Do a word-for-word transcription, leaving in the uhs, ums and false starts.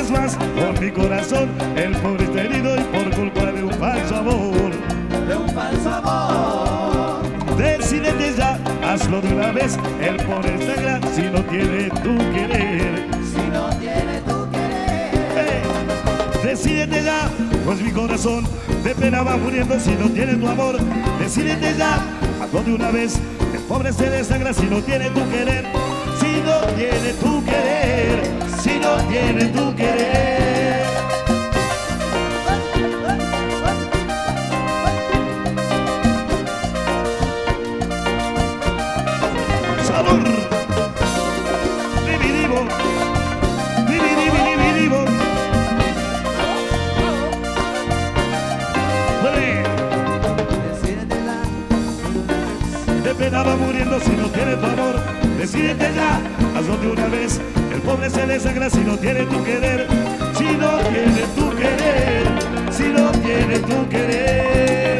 vez más con mi corazón. El pobre está herido y por culpa de un falso amor. De un falso amor. Decídete ya, hazlo de una vez. El pobre está gran si no tiene tu querer. Si no tiene tu querer. Hey, decídete ya, pues mi corazón de pena va muriendo si no tiene tu amor. Decídete ya, hazlo de una vez. El pobre se desangra si no tiene tu querer. Si no tiene tu querer. Si no tiene tu querer. Sabor. Dividivo. Dividivo, dividivo. De pena va muriendo si no tiene tu amor. Decídete ya, hazlo de una vez. El pobre se desangra si no tiene tu querer. Si no tiene tu querer. Si no tiene tu querer.